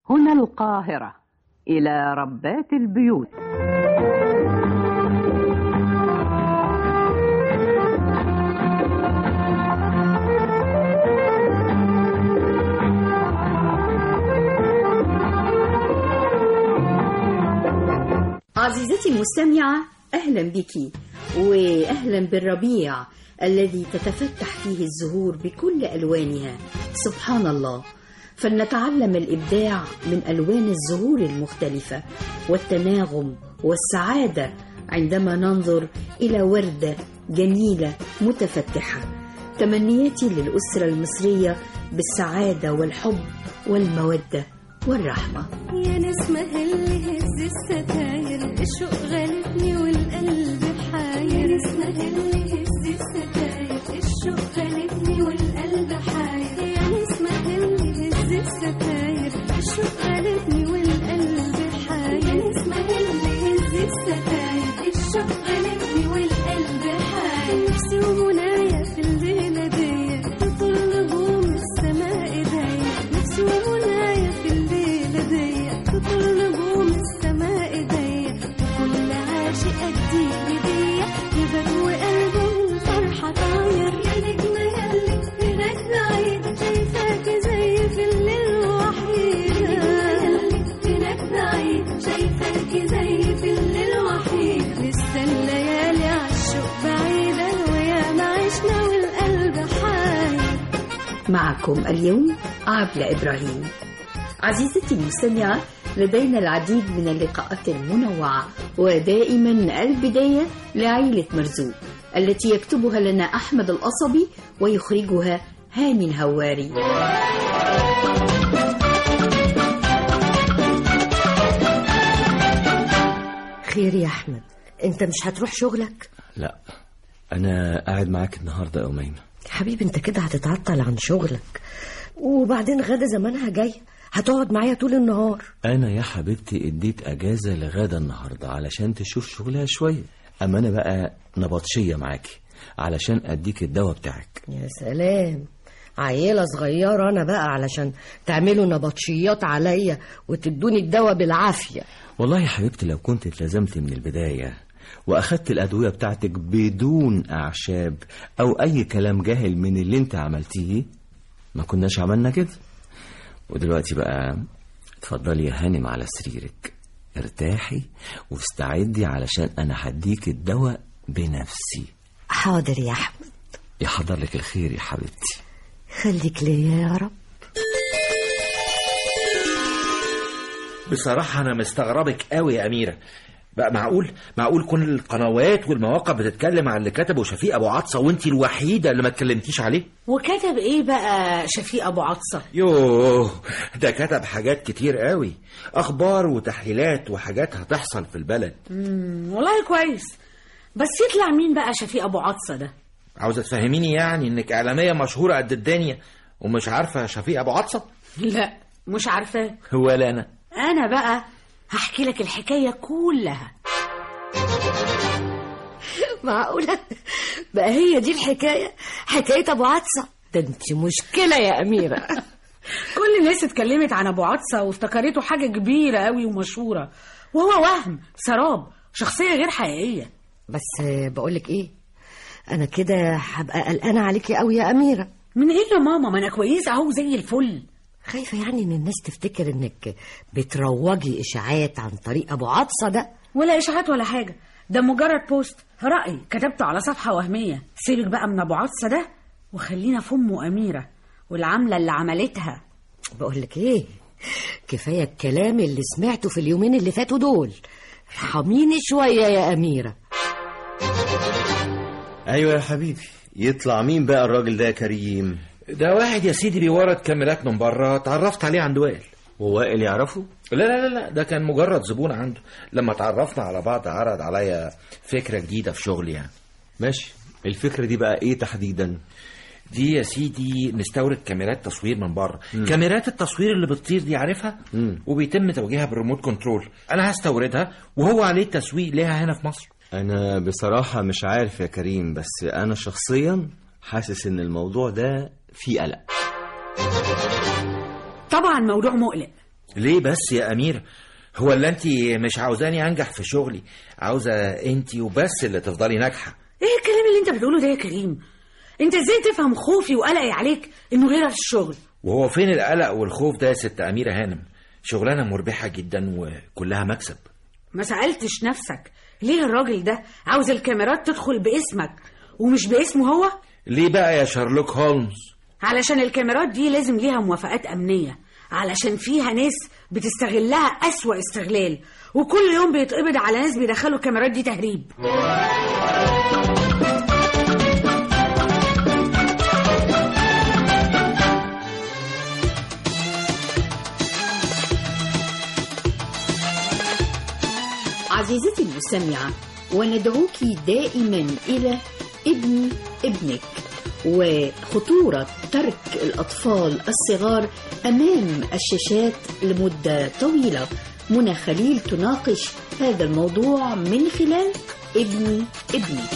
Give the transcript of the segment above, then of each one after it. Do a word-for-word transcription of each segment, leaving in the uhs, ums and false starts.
هنا القاهرة، إلى ربات البيوت. عزيزتي المستمعة، أهلا بك وأهلا بالربيع الذي تتفتح فيه الزهور بكل ألوانها. سبحان الله، فلنتعلم الإبداع من ألوان الزهور المختلفة والتناغم والسعادة عندما ننظر إلى وردة جميلة متفتحة. تمنياتي للأسرة المصرية بالسعادة والحب والمودة والرحمة. يا نسمة اللي هز الستاير، الشوق غالبني والقلب حاير. يا نسمة اللي هز الستاير، الشوق غالبني والقلب حاير. يا نسمة اللي هز الستاير، الشوق غالبني والقلب حاير. يا نسمة اللي هز الستاير، الشوق غالبني والقلب حاير. نفسي ومنايا في الليلة دي تطل نجوم السماء ايديا. نفسي ومنايا في الليلة دي تطل نجوم السماء ايديا. كل عاشق اديك هدية يبروي قلبه من الفرحة طاير. يا نجمة ياللي هناك بعيد شايفاكي زي في الليل وحيد. ياللي هناك بعيد شايفاكي زي في الليل وحيد. لسه الليالي عالشوق بعيدة ويا ما عشنا والقلب حاير. معكم اليوم عبلة إبراهيم. عزيزتي المستمعة، لدينا العديد من اللقاءات المنوعة، ودائما البداية لعيلة مرزوق التي يكتبها لنا أحمد القصبي ويخرجها هاني الهواري. خير يا أحمد، أنت مش هتروح شغلك؟ لا، أنا قاعد معاك النهاردة يا أميمة. حبيبي أنت كده هتتعطل عن شغلك، وبعدين غدا زمانها جاي، هتقعد معايا طول النهار. أنا يا حبيبتي اديت أجازة لغدا النهاردة علشان تشوف شغلها شوية، أما أنا بقى نبطشية معاكي علشان أديك الدواء بتاعك. يا سلام، عيلة صغيرة أنا بقى علشان تعملوا نبطشيات عليا وتدوني الدواء بالعافية. والله يا حبيبتي لو كنت اتلزمت من البداية وأخدت الأدوية بتاعتك بدون أعشاب أو أي كلام جاهل من اللي انت عملتيه ما كناش عملنا كده. ودلوقتي بقى اتفضلي يا هانم على سريرك، ارتاحي واستعدي علشان أنا هديك الدواء بنفسي. حاضر يا أحمد. يحضر لك الخير يا حبيبتي. خليك ليا يا رب. بصراحة أنا مستغربك قوي يا أميرة. بقى معقول معقول كل القنوات والمواقع بتتكلم عن اللي كتبه شفيق أبو عطسة وانتي الوحيدة اللي ما اتكلمتيش عليه؟ وكتب ايه بقى شفيق أبو عطسة؟ يوه، ده كتب حاجات كتير قوي، أخبار وتحليلات وحاجات هتحصل في البلد. امم والله كويس، بس يطلع مين بقى شفيق أبو عطسة ده؟ عاوزة تفهميني يعني إنك إعلامية مشهورة قد الدنيا ومش عارفة شفيق أبو عطسة؟ لا مش عارفاه. ولا أنا. أنا بقى هحكي لك الحكاية كلها. معقولة بقى هي دي الحكاية؟ حكاية أبو عطسة؟ ده انت مشكلة يا أميرة. كل الناس اتكلمت عن أبو عطسة وافتكرته حاجة كبيرة قوي ومشهورة، وهو وهم سراب، شخصية غير حقيقية. بس بقولك ايه، أنا كده هبقى قلقانة عليكي قوي يا أميرة. من ايه يا ماما؟ ما أنا كويسة أهو زي الفل. خايفة يعني ان الناس تفتكر انك بتروجي اشاعات عن طريق ابو عطسة ده؟ ولا اشاعات ولا حاجة، ده مجرد بوست رأي كتبته على صفحة وهمية. سيبك بقى من ابو عطسة ده وخلينا في امه أميرة والعملة اللي عملتها. بقولك ايه، كفاية الكلام اللي سمعته في اليومين اللي فاتوا دول، ارحميني شوية يا أميرة. ايوه يا حبيبي، يطلع مين بقى الراجل ده يا كريم؟ ده واحد يا سيدي بيورد كاميرات من بره، اتعرفت عليه عند وائل. ووائل يعرفه؟ لا لا لا لا، ده كان مجرد زبون عنده. لما اتعرفنا على بعض عرض عليا فكرة جديدة في شغلي يعني. ماشي، الفكرة دي بقى ايه تحديدا؟ دي يا سيدي نستورد كاميرات تصوير من بره. كاميرات التصوير اللي بتطير دي عارفها؟ مم. وبيتم توجيهها بالريموت كنترول. انا هستوردها وهو عليه التسويق ليها هنا في مصر. انا بصراحة مش عارف يا كريم، بس انا شخصيا حاسس ان الموضوع ده فيه قلق. طبعا موضوع مقلق، ليه بس يا أمير؟ هو اللي انت مش عاوزاني انجح في شغلي، عاوزة انت وبس اللي تفضلي ناجحة. ايه الكلام اللي انت بتقوله ده يا كريم؟ انت ازاي تفهم خوفي وقلقي عليك انه غيرها في الشغل؟ وهو فين القلق والخوف ده يا ست أميرة هانم؟ شغلانة مربحة جدا وكلها مكسب. ما سألتش نفسك ليه الراجل ده عاوز الكاميرات تدخل باسمك ومش باسمه هو؟ ليه بقى يا شارلوك هولمز؟ علشان الكاميرات دي لازم ليها موافقات أمنية، علشان فيها ناس بتستغلها أسوأ استغلال، وكل يوم بيتقبض على ناس بيدخلوا الكاميرات دي تهريب. عزيزتي المستمعة، وندعوك دائما إلى ابني ابنك وخطورة ترك الأطفال الصغار أمام الشاشات لمدة طويلة. منى خليل تناقش هذا الموضوع من خلال ابني ابنك.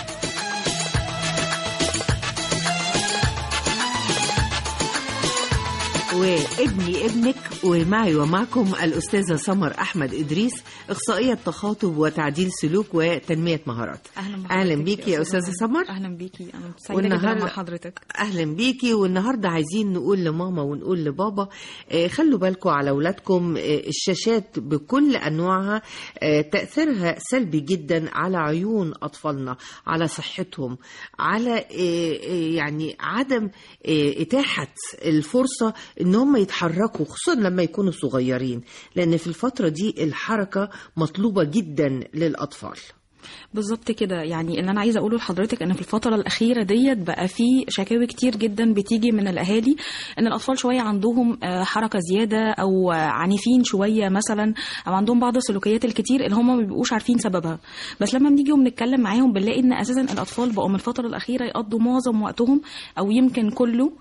وابني ابنك، ومعي ومعكم الأستاذة سمر أحمد إدريس، إخصائية تخاطب وتعديل سلوك وتنمية مهارات. أهلا, أهلا بيكي يا أستاذة سمر. أهلا بيكي، أنا سعيدة جدا مع حضرتك. أهلا بيكي. والنهاردة عايزين نقول لماما ونقول لبابا آه خلوا بالكم على أولادكم. آه الشاشات بكل أنواعها آه تأثيرها سلبي جدا على عيون أطفالنا، على صحتهم، على آه يعني عدم آه إتاحة الفرصة ان هم يتحركوا، خصوصا لما يكونوا صغيرين، لان في الفترة دي الحركة مطلوبة جدا للأطفال. بالظبط كده. يعني اللي انا عايزه اقوله لحضرتك ان في الفتره الاخيره ديت بقى في شكاوي كتير جدا بتيجي من الاهالي ان الاطفال شويه عندهم حركه زياده او عنيفين شويه مثلا، او عندهم بعض السلوكيات الكتير اللي هم ما بيبقوش عارفين سببها. بس لما بنيجي وبنتكلم معاهم بنلاقي ان اساسا الاطفال بقوا من الفتره الاخيره يقضوا معظم وقتهم او يمكن كله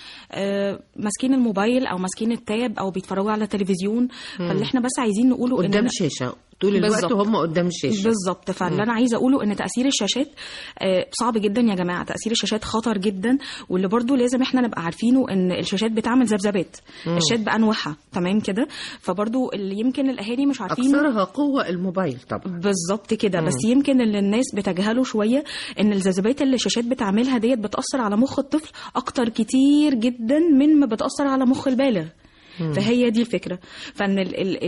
آه ماسكين الموبايل او ماسكين التاب او بيتفرجوا على التلفزيون. فاللي احنا بس عايزين نقوله قدام الشاشه طول الوقت وهم قدام الشاشه. بالظبط. فاللي انا عايزه اقوله ان تاثير الشاشات آه صعب جدا يا جماعه. تاثير الشاشات خطر جدا، واللي برضو لازم احنا نبقى عارفينه ان الشاشات بتعمل ذبذبات، الشاشات بانواعها تمام كده. فبرضو اللي يمكن الاهالي مش عارفين اكثرها قوه الموبايل طبعا. بالظبط كده. بس يمكن اللي الناس بتجهله شويه ان الذبذبات اللي الشاشات بتعملها ديت بتاثر على مخ الطفل اكتر كتير جدا من ما بتاثر على مخ البالغ. فهي دي الفكرة. فان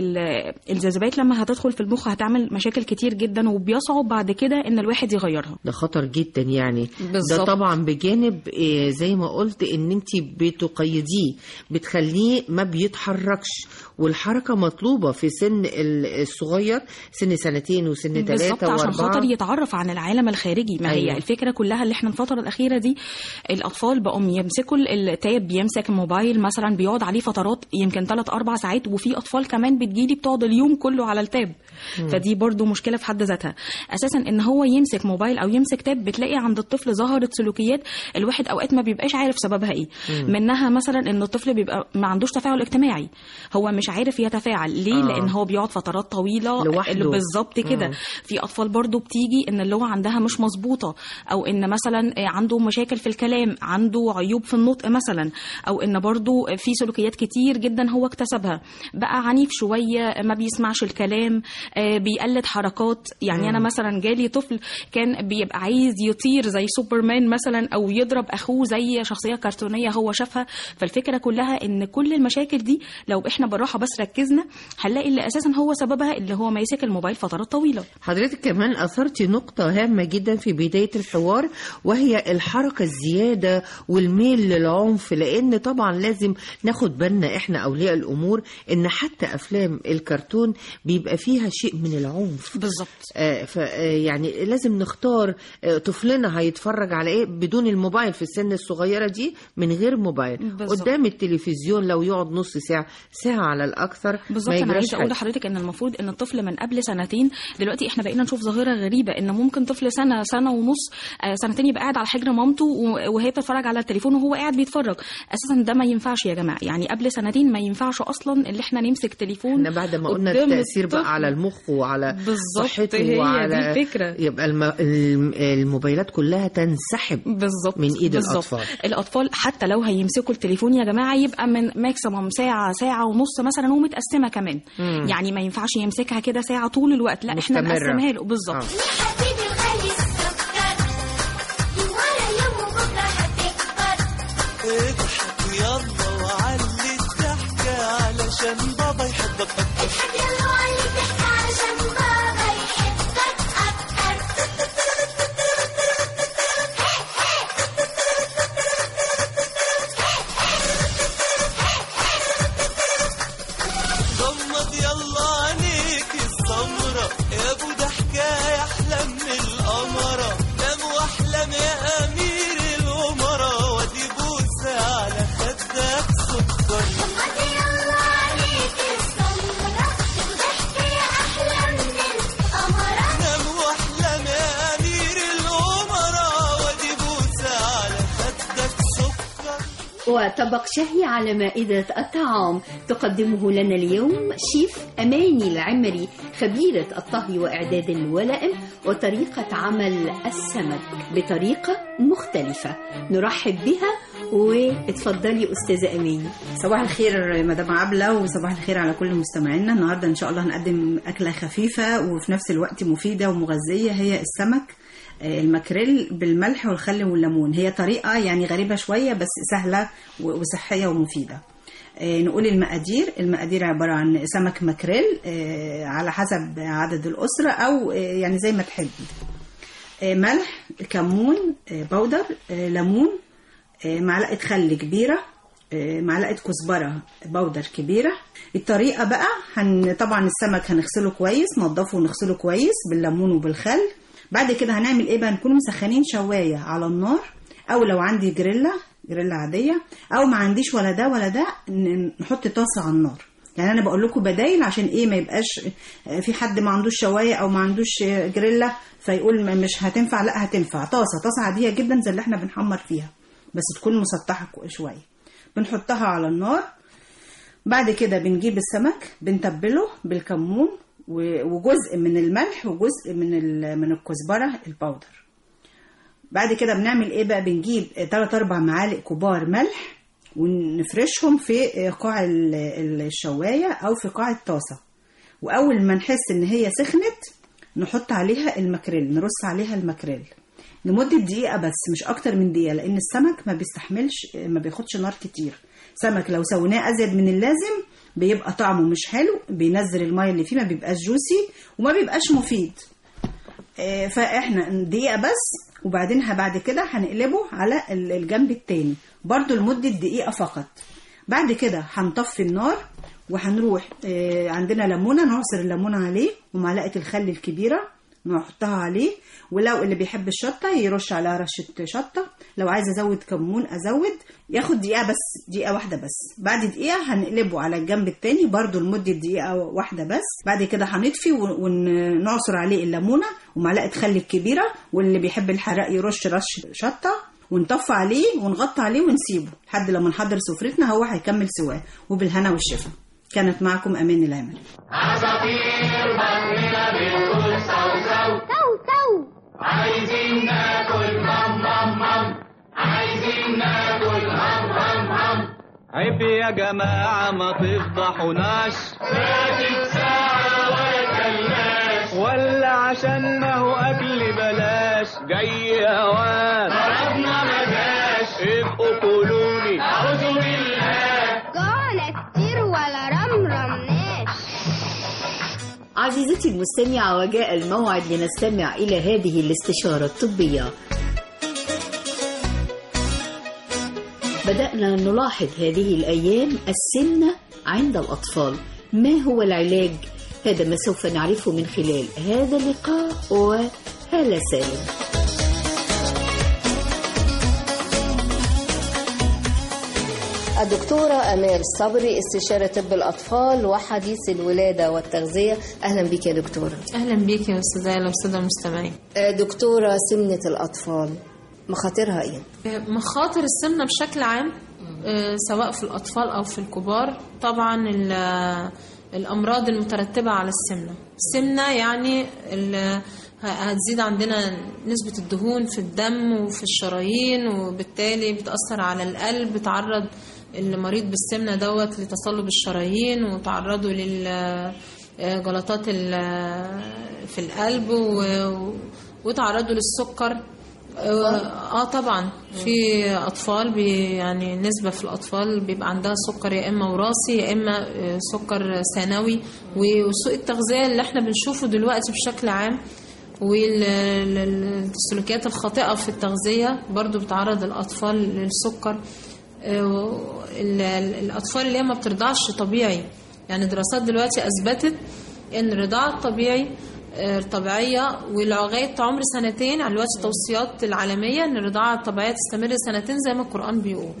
الذبذبات لما هتدخل في المخ هتعمل مشاكل كتير جدا، وبيصعب بعد كده ان الواحد يغيرها. ده خطر جدا يعني. بالزبط. ده طبعا بجانب زي ما قلت ان انت بتقيديه، بتخليه ما بيتحركش، والحركة مطلوبة في سن الصغير، سن سنتين وسن ثلاثة واربعة، عشان خاطر يتعرف عن العالم الخارجي. ما أيوة. هي الفكرة كلها اللي احنا الفترة الأخيرة دي الأطفال بقوا يمسكوا التاب، بيمسك الموبايل مثلا بيقعد عليه فترات يمكن ثلاث أربع ساعات، وفي أطفال كمان بتجيلي بتقعد اليوم كله على التاب. م. فدي برضو مشكلة في حد ذاتها. أساسا إن هو يمسك موبايل أو يمسك تاب بتلاقي عند الطفل ظهرت سلوكيات الواحد أوقات ما بيبقاش عارف سببها إيه. م. منها مثلا إن الطفل بيبقى ما عندوش تفاعل اجتماعي، هو مش عارف يتفاعل ليه. آه. لأن هو بيقعد فترات طويلة لوحده. بالظبط كده. م. في أطفال برضو بتيجي إن اللغة عندها مش مظبوطة، أو إن مثلا عنده مشاكل في الكلام، عنده عيوب في النطق مثلا، أو إن برضو في سلوكيات كتير جدا هو اكتسبها، بقى عنيف شوية، ما بيسمعش الكلام، بيقلد حركات. يعني م. أنا مثلا جالي طفل كان بيبقى عايز يطير زي سوبرمان مثلا، أو يضرب أخوه زي شخصية كرتونية هو شافها. فالفكرة كلها إن كل المشاكل دي لو إحنا بالراحة بس ركزنا هنلاقي اللي أساسا هو سببها اللي هو ماسك الموبايل فترات طويلة. حضرتك كمان أثرتي نقطة هامة جدا في بداية الحوار، وهي الحركة الزيادة والميل للعنف. لأن طبعا لازم ناخد بالنا إحنا أولياء الأمور إن حتى أفلام الكرتون بيبقى فيها شيء من العنف. بالظبط. آه يعني لازم نختار آه طفلنا هيتفرج على إيه بدون الموبايل في السن الصغيرة دي، من غير موبايل. بالزبط. قدام التلفزيون لو يقعد نص ساعة ساعة على الأكثر. بالظبط. أنا عايزة أقول لحضرتك إن المفروض إن الطفل من قبل سنتين، دلوقتي إحنا بقينا نشوف ظاهرة غريبة إن ممكن طفل سنة سنة ونص آه سنتين يبقى قاعد على حجر مامته وهي بتتفرج على التليفون وهو قاعد بيتفرج. أساسا ده ما ينفعش يا جماعة. يعني قبل سنتين ما ينفعش اصلا اللي احنا نمسك تليفون. احنا بعد ما قلنا قدام التأثير الطفل. بقى على المخ وعلى بالظبط، صحته هي وعلى دي الفكرة. يبقى الم... الم- الموبايلات كلها تنسحب بالظبط من ايد بالظبط. الاطفال. الاطفال حتى لو هيمسكوا التليفون يا جماعه يبقى من ماكسيموم ساعه ساعه ونص مثلا، ومتقسمه كمان. مم. يعني ما ينفعش يمسكها كده ساعه طول الوقت، لا احنا مستمرة. نقسمها له بالظبط. آه. حبيبي غالي السكر ولا يوم بكره هتكبر. اضحك يلا وعلي الضحكة علشان بابا يحبك أكتر. اضحك يلا وعلي الضحك علشان بابا يحبك أكتر. غمض يلا عينيك السمرة يا ابو ضحكة يحلم من القمرة. نام واحلم يا امير الامراء وادي بوسة على خدك سكر. غمض يلا عليك السمرة وضحكة يا أحلى من القمرة. نام واحلم يا امير الامراء وادي بوسة على خدك سكر. وطبق شهي على مائدة الطعام تقدمه لنا اليوم شيف أماني العمري، خبيرة الطهي وإعداد الولائم وطريقة عمل السمك بطريقة مختلفة. نرحب بها واتفضلي أستاذة أماني. صباح الخير مدام عبلة، وصباح الخير على كل مستمعينا. النهاردة إن شاء الله هنقدم أكلة خفيفة وفي نفس الوقت مفيدة ومغذية، هي السمك الماكريل بالملح والخل والليمون. هي طريقة يعني غريبة شوية بس سهلة وصحية ومفيدة. نقول المقادير. المقادير عبارة عن سمك ماكريل على حسب عدد الأسرة أو يعني زي ما تحبي. ملح، كمون بودر، ليمون، معلقة خل كبيرة، معلقة كزبرة بودر كبيرة. الطريقة بقى هن طبعا السمك هنغسله كويس، نضفه ونغسله كويس بالليمون وبالخل. بعد كده هنعمل ايه بقى؟ نكون مسخنين شواية على النار، او لو عندي جريلا جريلا عادية، او ما عنديش ولا ده ولا ده نحط طاسة على النار. يعني انا بقول لكم بدايل عشان ايه ما يبقاش في حد ما عندوش شواية او ما عندوش جريلا فيقول مش هتنفع. لا هتنفع. طاسة طاسة عادية جدا زي اللي احنا بنحمر فيها، بس تكون مسطحة شوية. بنحطها على النار. بعد كده بنجيب السمك بنتبله بالكمون وجزء من الملح وجزء من من الكزبره الباودر. بعد كده بنعمل ايه بقى؟ بنجيب ثلاثة أربعة معالق كبار ملح ونفرشهم في قاع الشوايه او في قاع الطاسه. واول ما نحس ان هي سخنت نحط عليها الماكريل، نرص عليها الماكريل لمده دقيقه بس، مش اكتر من دقيقه، لان السمك ما بيستحملش ما بياخدش نار كتير. سمك لو سويناه ازيد من اللازم بيبقى طعمه مش حلو، بينزل الميه اللي فيه، ما بيبقاش جوسي وما بيبقاش مفيد. فاحنا دقيقه بس، وبعدين بعد كده هنقلبه على الجنب التاني برضو لمده دقيقه فقط. بعد كده هنطفي النار وهنروح عندنا ليمونه، نعصر الليمونه عليه ومعلقه الخل الكبيره نحطها عليه. ولو اللي بيحب الشطه يرش عليها رشه شطه، لو عايز ازود كمون ازود. ياخد دقيقه بس، دقيقه واحده بس. بعد دقيقه هنقلبه على الجنب التاني برضو لمده دقيقه واحده بس. بعد كده هنطفي ونعصر عليه الليمونه ومعلقه خل الكبيره، واللي بيحب الحراق يرش رش شطه، ونطفي عليه ونغطي عليه ونسيبه لحد لما نحضر سفرتنا. هو هيكمل سواه. وبالهنا والشفا. كانت معكم أمان العمري. عصافير بطننا بتقول صو صو صو صو. عايزين ناكل مام مام مام، عايزين ناكل هم هم هم. عيب يا جماعة ما تفضحوناش، فاتت ساعة ولا كلاش، ولا عشان ما هو أكل بلاش. جاي أوان ضربنا ما جاش، ابقوا كلوني أعوذ بالله. جعنا كتير ولا رمرمناش. عزيزتي المستمعة، وجاء الموعد لنستمع إلى هذه الاستشارة الطبية. بدأنا نلاحظ هذه الأيام السمنة عند الأطفال. ما هو العلاج؟ هذا ما سوف نعرفه من خلال هذا اللقاء وهالة سالم. الدكتورة أمال صبري، استشارة طب الأطفال وحديث الولادة والتغذية. أهلا بك يا دكتورة. أهلا بك يا أستاذة آية والسادة المستمعين. دكتورة، سمنة الأطفال مخاطرها إيه؟ مخاطر السمنة بشكل عام آه، سواء في الأطفال أو في الكبار. طبعا ال- الأمراض المترتبة على السمنة، السمنة يعني ال- هتزيد عندنا نسبة الدهون في الدم وفي الشرايين، وبالتالي بتأثر على القلب، بتعرض المريض بالسمنة دوت لتصلب الشرايين، وتعرضه للجلطات في القلب، و- وتعرضه للسكر. اه طبعا في اطفال بي يعني نسبه في الاطفال بيبقى عندها سكر يا اما وراثي يا اما سكر ثانوي. وسوء التغذيه اللي احنا بنشوفه دلوقتي بشكل عام والسلوكيات الخاطئه في التغذيه برضو بتعرض الاطفال للسكر. الاطفال اللي هي ما بترضعش طبيعي، يعني دراسات دلوقتي اثبتت ان الرضاعه الطبيعي طبيعية ولغاية عمر سنتين، يعني دلوقتي التوصيات العالمية ان الرضاعة الطبيعية تستمر سنتين زي ما القرآن بيقول.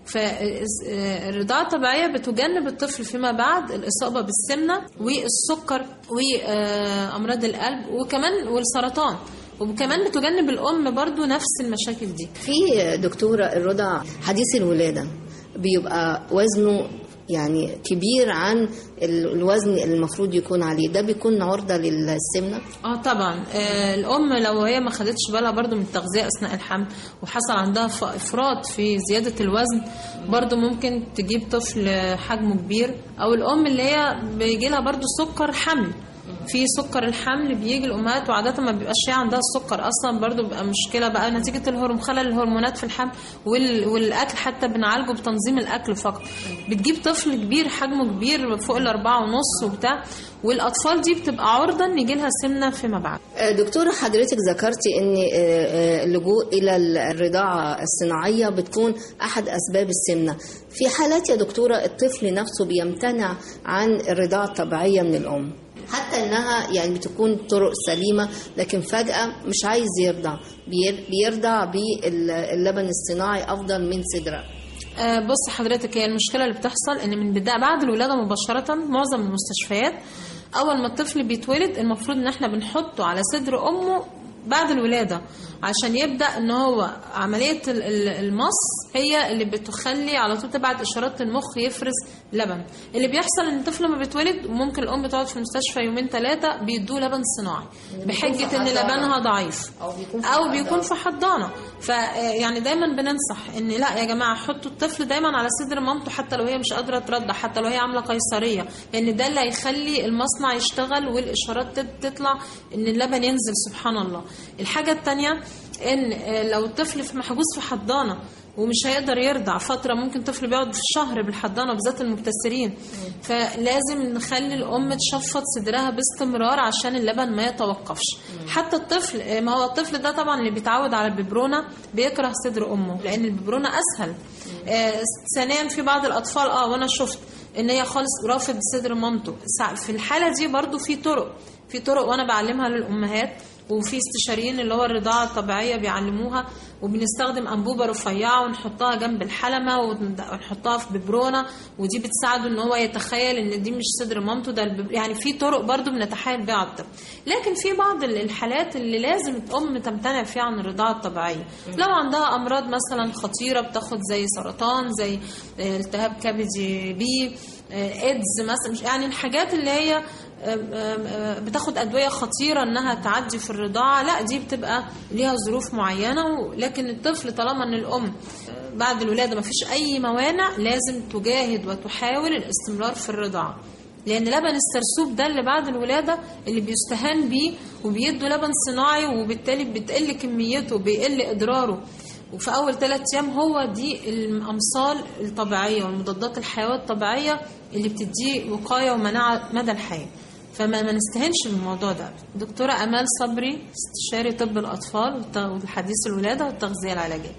فالرضاعة الطبيعية بتجنب الطفل فيما بعد الإصابة بالسمنة والسكر وأمراض القلب وكمان والسرطان، وكمان بتجنب الأم برضو نفس المشاكل دي. في دكتورة الرضع حديث الولادة بيبقى وزنه يعني كبير عن الوزن المفروض يكون عليه، ده بيكون عرضة للسمنة؟ اه طبعا. آه الام لو هي ما خدتش بالها برضو من التغذية اثناء الحمل وحصل عندها افراط في زيادة الوزن، برضو ممكن تجيب طفل حجمه كبير. او الام اللي هي بيجي لها برضو سكر حمل، في سكر الحمل بيجي الامهات وعاده ما بيبقاش هي عندها السكر اصلا، برضو بيبقى مشكله بقى نتيجه الهرمون خلل الهرمونات في الحمل وال... والاكل حتى بنعالجه بتنظيم الاكل فقط. بتجيب طفل كبير حجمه كبير فوق الاربعة ونص وبتاع، والاطفال دي بتبقى عرضه ان يجي لها سمنه فيما بعد. دكتوره حضرتك ذكرتي ان اللجوء الى الرضاعه الصناعيه بتكون احد اسباب السمنه. في حالات يا دكتوره الطفل نفسه بيمتنع عن الرضاعه الطبيعيه من الام، حتى انها يعني بتكون طرق سليمه، لكن فجاه مش عايز يرضع، بيرضع باللبن الصناعي افضل من صدره. أه بص حضرتك، هي المشكله اللي بتحصل ان من بدايه بعد الولاده مباشره معظم المستشفيات اول ما الطفل بيتولد المفروض ان احنا بنحطه على صدر امه بعد الولاده عشان يبدا ان هو عمليه المص هي اللي بتخلي على طول تبعت اشارات المخ يفرز لبن. اللي بيحصل ان الطفل لما بيتولد وممكن الام تقعد في المستشفى يومين ثلاثه بيدوه لبن صناعي بحجه ان لبنها ضعيف او بيكون في حضانه. فيعني دايما بننصح ان لا يا جماعه حطوا الطفل دايما على صدر مامته حتى لو هي مش قادره ترضع، حتى لو هي عامله قيصريه، لان ده اللي هيخلي المصنع يشتغل والاشارات تطلع ان اللبن ينزل. سبحان الله. الحاجه الثانيه ان لو الطفل في محجوز في حضانه ومش هيقدر يرضع فتره، ممكن طفل بيقعد في شهر بالحضانه بالذات المبتسرين، فلازم نخلي الام تشفط صدرها باستمرار عشان اللبن ما يتوقفش. حتى الطفل، ما هو الطفل ده طبعا اللي بيتعود على الببرونه بيكره صدر امه لان الببرونه اسهل. آه ثانيا في بعض الاطفال اه وانا شفت ان هي خالص رافض صدر مامته. في الحاله دي برضو في طرق في طرق وانا بعلمها للامهات، وفي استشاريين اللي هو الرضاعة الطبيعية بيعلموها، وبنستخدم أنبوبة رفيعة ونحطها جنب الحلمة ونحطها في ببرونة، ودي بتساعده ان هو يتخيل ان دي مش صدر مامته ده البب... يعني في طرق برضو بنتحايل بيها على الطفل. لكن في بعض الحالات اللي لازم الأم تمتنع فيها عن الرضاعة الطبيعية، لو عندها أمراض مثلا خطيرة بتاخد زي سرطان، زي التهاب كبدي بي، ايدز مثلا، يعني الحاجات اللي هي بتاخد أدوية خطيرة انها تعدي في الرضاعة، لا دي بتبقى ليها ظروف معينة. لكن الطفل طالما ان الام بعد الولادة ما فيش اي موانع لازم تجاهد وتحاول الاستمرار في الرضاعة، لان لبن السرسوب ده اللي بعد الولادة اللي بيستهان بيه وبيدوا لبن صناعي وبالتالي بتقل كميته وبيقل اضراره، وفي اول ثلاث ايام هو دي الامصال الطبيعية والمضادات الحيوية الطبيعية اللي بتديه وقاية ومناعة مدى الحياة. فما ما نستهنش بالموضوع ده. دكتورة أمال صبري استشاري طب الأطفال والحديث الولادة والتغذية العلاجية.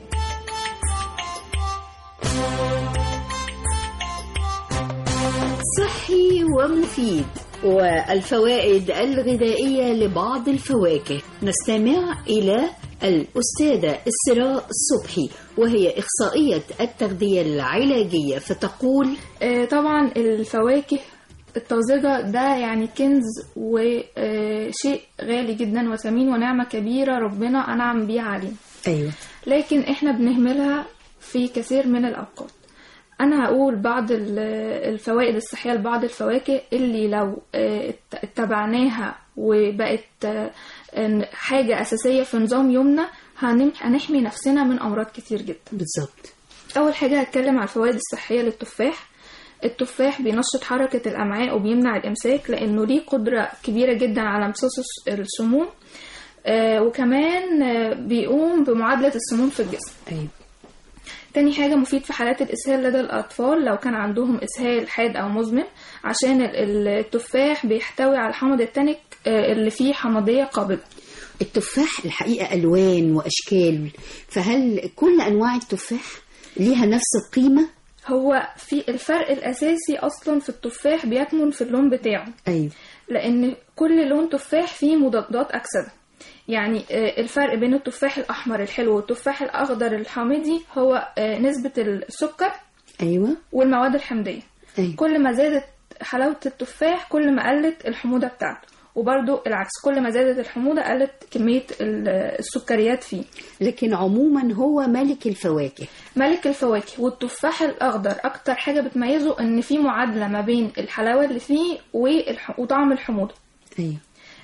صحي ومفيد والفوائد الغذائية لبعض الفواكه. نستمع إلى الأستاذة إسراء الصبحي وهي إخصائية التغذية العلاجية، فتقول طبعا الفواكه الطازجة ده يعني كنز وشيء غالي جدا وثمين ونعمة كبيرة ربنا أنعم بيها علينا. أيوة. لكن إحنا بنهملها في كثير من الأوقات. انا هقول بعض الفوائد الصحيه لبعض الفواكه اللي لو اتبعناها وبقت حاجه اساسيه في نظام يومنا هنحمي نفسنا من امراض كتير جدا. بالظبط. اول حاجه هتكلم على الفوائد الصحيه للتفاح. التفاح بينشط حركه الامعاء وبيمنع الامساك لانه ليه قدره كبيره جدا على امتصاص السموم، آه وكمان آه بيقوم بمعادله السموم في الجسم. ايوه. تاني حاجة مفيد في حالات الإسهال لدى الأطفال لو كان عندهم إسهال حاد أو مزمن، عشان التفاح بيحتوي على الحمض التانيك اللي فيه حمضية قابضة. التفاح الحقيقة ألوان وأشكال، فهل كل أنواع التفاح ليها نفس القيمة؟ هو في الفرق الأساسي أصلا في التفاح بيكمن في اللون بتاعه. أيوة. لأن كل لون تفاح فيه مضادات أكسدة. يعني الفرق بين التفاح الأحمر الحلو والتفاح الأخضر الحامضي هو نسبة السكر. أيوة. والمواد الحمضية. أيوة. كل ما زادت حلاوة التفاح كل ما قلت الحموضة بتاعته، وبرضو العكس، كل ما زادت الحموضة قلت كمية السكريات فيه. لكن عموما هو ملك الفواكه. ملك الفواكه. والتفاح الأخضر أكتر حاجة بتميزه إن فيه معادلة ما بين الحلاوة اللي فيه وطعم الحموضة. أيوة.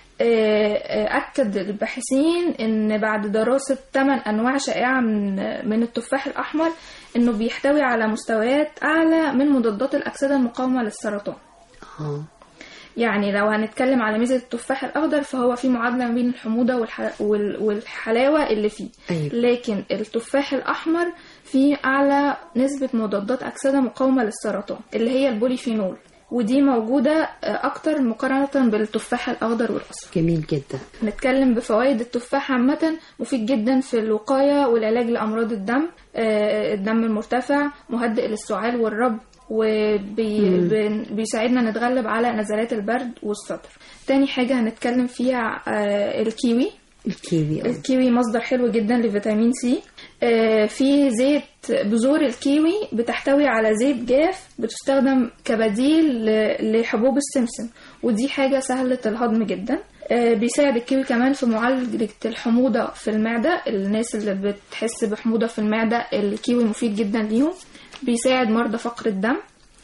أكد الباحثين إن بعد دراسة ثمان أنواع شائعة من من التفاح الأحمر إنه بيحتوي على مستويات أعلى من مضادات الأكسدة المقاومة للسرطان. آه. يعني لو هنتكلم على ميزة التفاح الأخضر فهو في معادلة بين الحموضة والحلاوة اللي فيه. أيوة. لكن التفاح الأحمر فيه أعلى نسبة مضادات أكسدة مقاومة للسرطان اللي هي البوليفينول، ودي موجودة أكتر مقارنة بالتفاح الأخضر والأصفر. جميل جدا. نتكلم بفوائد التفاح عامة. مفيد جدا في الوقاية والعلاج لأمراض الدم، الدم المرتفع، مهدئ للسعال والرب، وبيساعدنا نتغلب على نزلات البرد والصدر. تاني حاجة هنتكلم فيها الكيوي. الكيوي. الكيوي مصدر حلو جدا لفيتامين سي. في زيت بذور الكيوي بتحتوي على زيت جاف بتستخدم كبديل لحبوب السمسم، ودي حاجة سهلة الهضم جدا. بيساعد الكيوي كمان في معالجة الحموضة في المعدة. الناس اللي بتحس بحموضة في المعدة الكيوي مفيد جدا ليهم. بيساعد مرضى فقر الدم.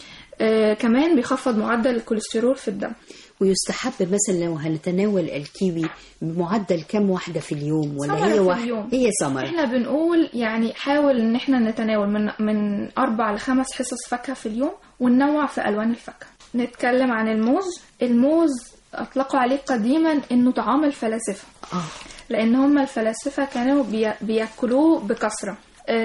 كمان بيخفض معدل الكوليسترول في الدم. ويستحب مثلا لو هنتناول الكيوي بمعدل كم واحدة في اليوم، ولا هي واحدة؟ هي ثمرة. احنا بنقول يعني حاول ان احنا نتناول من من اربع لخمس حصص فاكهة في اليوم، وننوع في الوان الفاكهة. نتكلم عن الموز. الموز اطلقوا عليه قديما انه طعام الفلاسفة. آه. لان هم الفلاسفة كانوا بي بياكلوه بكثرة.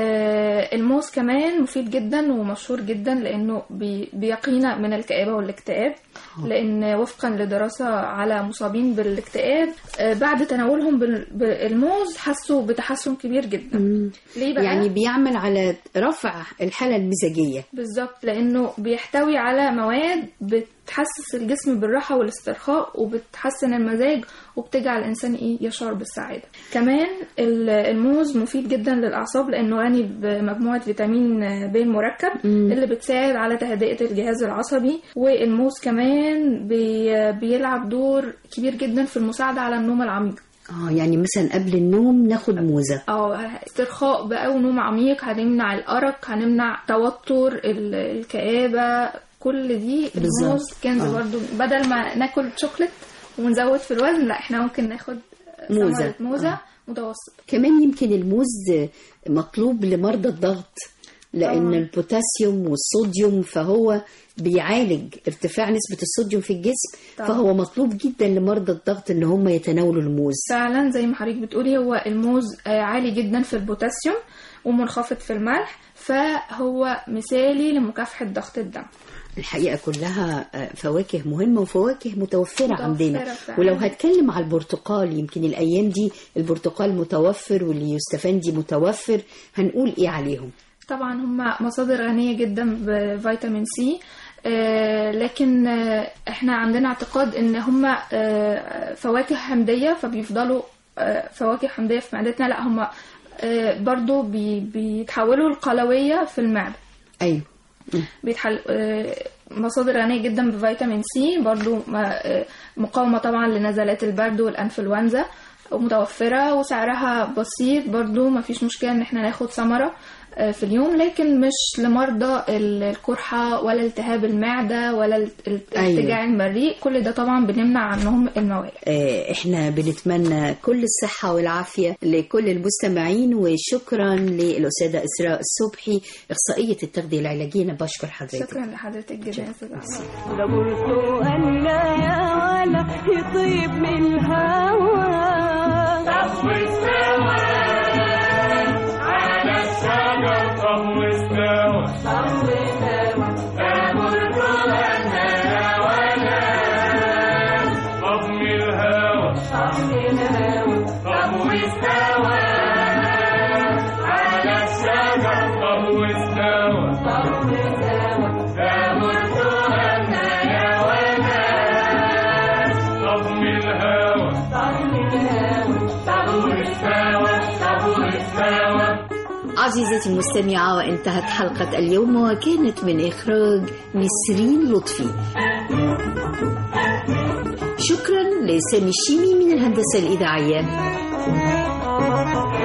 آه الموز كمان مفيد جدا ومشهور جدا لانه بي بيقينا من الكآبة والاكتئاب. لان وفقا لدراسة على مصابين بالاكتئاب آه بعد تناولهم بالموز حسوا بتحسن كبير جدا. مم. ليه بقى؟ يعني بيعمل على رفع الحالة المزاجية. بالظبط، لانه بيحتوي على مواد بتحسس الجسم بالراحة والاسترخاء وبتحسن المزاج وبتجعل الإنسان إيه يشعر بالسعادة. كمان الموز مفيد جدا للأعصاب لأنه غني بمجموعة فيتامين ب مركب مم. اللي بتساعد على تهدئة الجهاز العصبي. والموز كمان بي بيلعب دور كبير جدا في المساعدة على النوم العميق. اه يعني مثلا قبل النوم ناخد موزة. اه استرخاء بقى ونوم عميق، هنمنع الأرق، هنمنع توتر الكآبة، كل دي الموز كنز. آه. برضو بدل ما ناكل شوكليت ونزود في الوزن، لا احنا ممكن ناخد موزة, موزة آه. متوسط. كمان يمكن الموز مطلوب لمرضى الضغط لأن آه. البوتاسيوم والصوديوم فهو بيعالج ارتفاع نسبة الصوديوم في الجسم. طبعا. فهو مطلوب جدا لمرضى الضغط ان هم يتناولوا الموز. فعلا زي ما حضرتك بتقولي هو الموز عالي جدا في البوتاسيوم ومنخفض في الملح، فهو مثالي لمكافحة ضغط الدم. الحقيقة كلها فواكه مهمة وفواكه متوفرة, متوفرة عندنا فعلا. ولو هتكلم على البرتقال، يمكن الأيام دي البرتقال متوفر واليوستفندي متوفر، هنقول إيه عليهم؟ طبعا هم مصادر غنية جدا بفيتامين سي. آه لكن آه احنا عندنا اعتقاد ان هم آه فواكه حمضية فبيفضلوا آه فواكه حمضية في معدتنا. لا هم آه برضو بي بيتحولوا القلوية في المعدة. ايوه. بيتحل آه مصادر غنية جدا بفيتامين سي، برضو آه مقاومة طبعا لنزلات البرد والانفلونزا، متوفرة وسعرها بسيط برضو، ما فيش مشكلة ان احنا ناخد ثمرة في اليوم، لكن مش لمرضى القرحة ولا التهاب المعدة ولا الارتجاع أيوة. المريء، كل ده طبعا بنمنع عنهم الموارد. احنا بنتمنى كل الصحة والعافية لكل المستمعين، وشكرا للأستاذة إسراء الصبحي أخصائية التغذية العلاجية. أنا بشكر حضرتك. شكرا لحضرتك جدا. ده برتقال يا ولا يطيب من الهوى طب واستوى على الشجر طب واستوى طب واستوى ده برتقال يا ولا طب من الهوى طب من الهوى طب واستوى على الشجر طب واستوى طب واستوى ده برتقال يا ولا طب من الهوى طب من الهوى طب واستوى طب واستوى. عزيزتي المستمعة، وانتهت حلقة اليوم، وكانت من إخراج نسرين لطفي. شكرا لسامي الشيمي من الهندسة الإذاعية،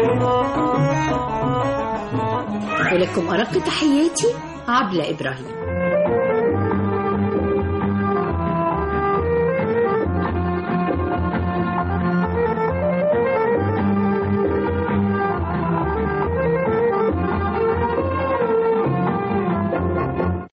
ولكم أرق تحياتي عبلة إبراهيم.